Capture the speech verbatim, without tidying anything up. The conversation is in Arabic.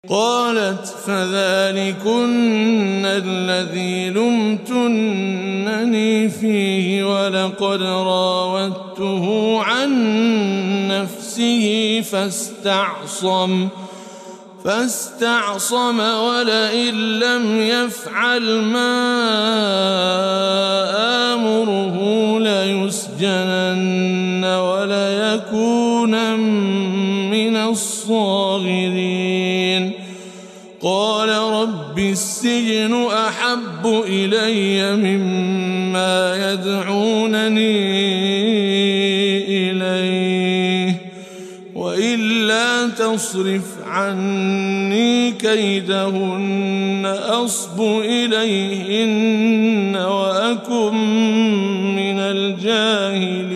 قالت فذلكن الذي لمتنني فيه ولقد راودته عن نفسه فاستعصم فاستعصم ولئن لم يفعل ما آمره ليسجنن وليكون من الصاغرين قال رب السجن أحب إلي مما يدعونني إليه وإلا تصرف عني كيدهن أصب إليهن وأكن من الجاهلين